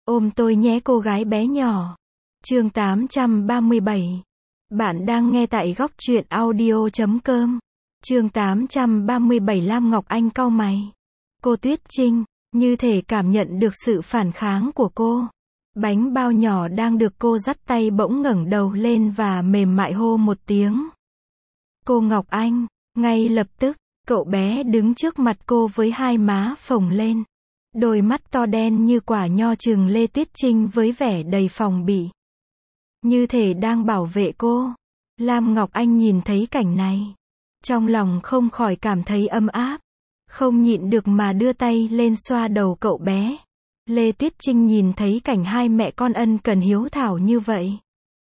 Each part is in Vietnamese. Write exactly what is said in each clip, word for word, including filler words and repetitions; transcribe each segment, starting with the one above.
Ôm tôi nhé cô gái bé nhỏ. Chương tám trăm ba mươi bảy. Bạn đang nghe tại góc truyện audio chấm com. Chương tám trăm ba mươi bảy. Lam Ngọc Anh cau mày. Cô Tuyết Trinh, như thể cảm nhận được sự phản kháng của cô. Bánh bao nhỏ đang được cô dắt tay bỗng ngẩng đầu lên và mềm mại hô một tiếng. Cô Ngọc Anh, ngay lập tức, cậu bé đứng trước mặt cô với hai má phồng lên. Đôi mắt to đen như quả nho trừng Lê Tuyết Trinh với vẻ đầy phòng bị. Như thể đang bảo vệ cô. Lam Ngọc Anh nhìn thấy cảnh này. Trong lòng không khỏi cảm thấy ấm áp. Không nhịn được mà đưa tay lên xoa đầu cậu bé. Lê Tuyết Trinh nhìn thấy cảnh hai mẹ con ân cần hiếu thảo như vậy.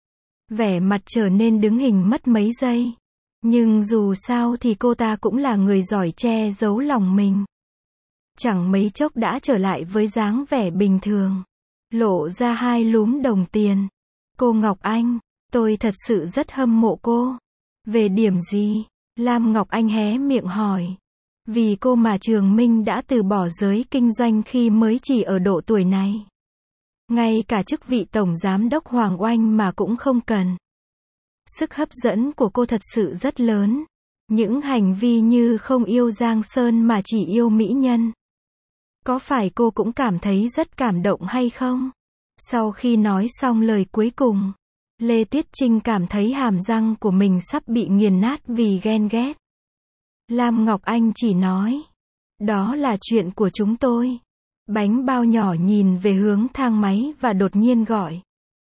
Vẻ mặt trở nên đứng hình mất mấy giây. Nhưng dù sao thì cô ta cũng là người giỏi che giấu lòng mình. Chẳng mấy chốc đã trở lại với dáng vẻ bình thường. Lộ ra hai lúm đồng tiền. Cô Ngọc Anh, tôi thật sự rất hâm mộ cô. Về điểm gì? Lam Ngọc Anh hé miệng hỏi. Vì cô mà Trường Minh đã từ bỏ giới kinh doanh khi mới chỉ ở độ tuổi này. Ngay cả chức vị tổng giám đốc Hoàng Oanh mà cũng không cần. Sức hấp dẫn của cô thật sự rất lớn. Những hành vi như không yêu Giang Sơn mà chỉ yêu mỹ nhân. Có phải cô cũng cảm thấy rất cảm động hay không? Sau khi nói xong lời cuối cùng, Lê Tuyết Trinh cảm thấy hàm răng của mình sắp bị nghiền nát vì ghen ghét. Lam Ngọc Anh chỉ nói, đó là chuyện của chúng tôi. Bánh bao nhỏ nhìn về hướng thang máy và đột nhiên gọi.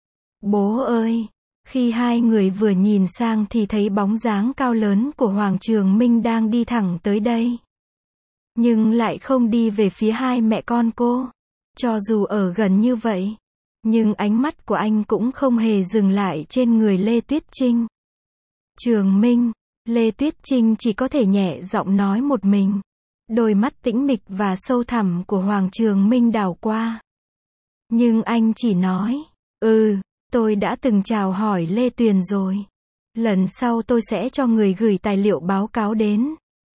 Bố ơi! Khi hai người vừa nhìn sang thì thấy bóng dáng cao lớn của Hoàng Trường Minh đang đi thẳng tới đây. Nhưng lại không đi về phía hai mẹ con cô. Cho dù ở gần như vậy, nhưng ánh mắt của anh cũng không hề dừng lại trên người Lê Tuyết Trinh. Trường Minh, Lê Tuyết Trinh chỉ có thể nhẹ giọng nói một mình. Đôi mắt tĩnh mịch và sâu thẳm của Hoàng Trường Minh đảo qua. Nhưng anh chỉ nói, ừ, tôi đã từng chào hỏi Lê Tuyền rồi. Lần sau tôi sẽ cho người gửi tài liệu báo cáo đến.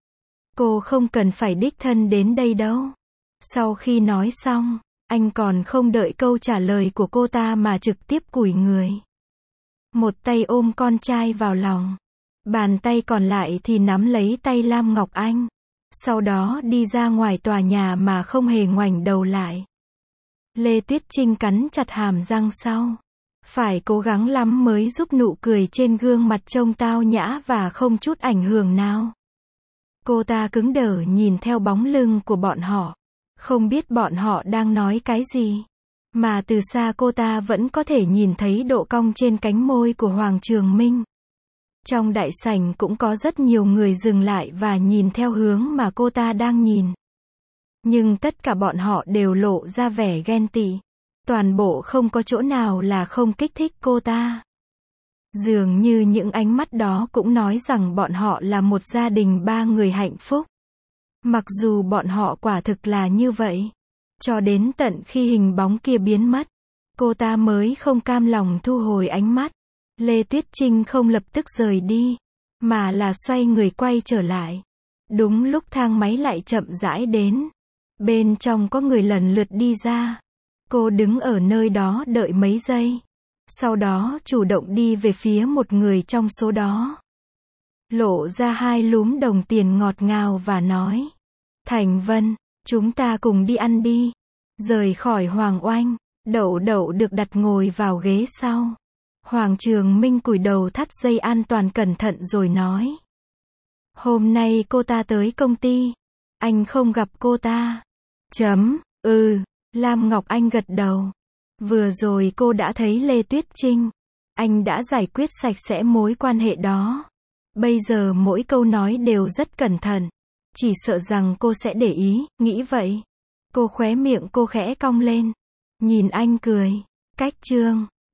Cô không cần phải đích thân đến đây đâu. Sau khi nói xong, anh còn không đợi câu trả lời của cô ta mà trực tiếp cúi người. Một tay ôm con trai vào lòng. Bàn tay còn lại thì nắm lấy tay Lam Ngọc Anh. Sau đó đi ra ngoài tòa nhà mà không hề ngoảnh đầu lại. Lê Tuyết Trinh cắn chặt hàm răng sau. Phải cố gắng lắm mới giúp nụ cười trên gương mặt trông tao nhã và không chút ảnh hưởng nào. Cô ta cứng đờ nhìn theo bóng lưng của bọn họ. Không biết bọn họ đang nói cái gì. Mà từ xa cô ta vẫn có thể nhìn thấy độ cong trên cánh môi của Hoàng Trường Minh. Trong đại sảnh cũng có rất nhiều người dừng lại và nhìn theo hướng mà cô ta đang nhìn. Nhưng tất cả bọn họ đều lộ ra vẻ ghen tị. Toàn bộ không có chỗ nào là không kích thích cô ta. Dường như những ánh mắt đó cũng nói rằng bọn họ là một gia đình ba người hạnh phúc. Mặc dù bọn họ quả thực là như vậy. Cho đến tận khi hình bóng kia biến mất, cô ta mới không cam lòng thu hồi ánh mắt. Lê Tuyết Trinh không lập tức rời đi, mà là xoay người quay trở lại. Đúng lúc thang máy lại chậm rãi đến. Bên trong có người lần lượt đi ra. Cô đứng ở nơi đó đợi mấy giây. Sau đó chủ động đi về phía một người trong số đó. Lộ ra hai lúm đồng tiền ngọt ngào và nói. Thành Vân, chúng ta cùng đi ăn đi. Rời khỏi Hoàng Oanh, Đậu Đậu được đặt ngồi vào ghế sau. Hoàng Trường Minh cúi đầu thắt dây an toàn cẩn thận rồi nói. Hôm nay cô ta tới công ty. Anh không gặp cô ta. Chấm, ừ, Lam Ngọc Anh gật đầu. Vừa rồi cô đã thấy Lê Tuyết Trinh. Anh đã giải quyết sạch sẽ mối quan hệ đó. Bây giờ mỗi câu nói đều rất cẩn thận. Chỉ sợ rằng cô sẽ để ý, nghĩ vậy. Cô khóe miệng cô khẽ cong lên. Nhìn anh cười. Cách chương.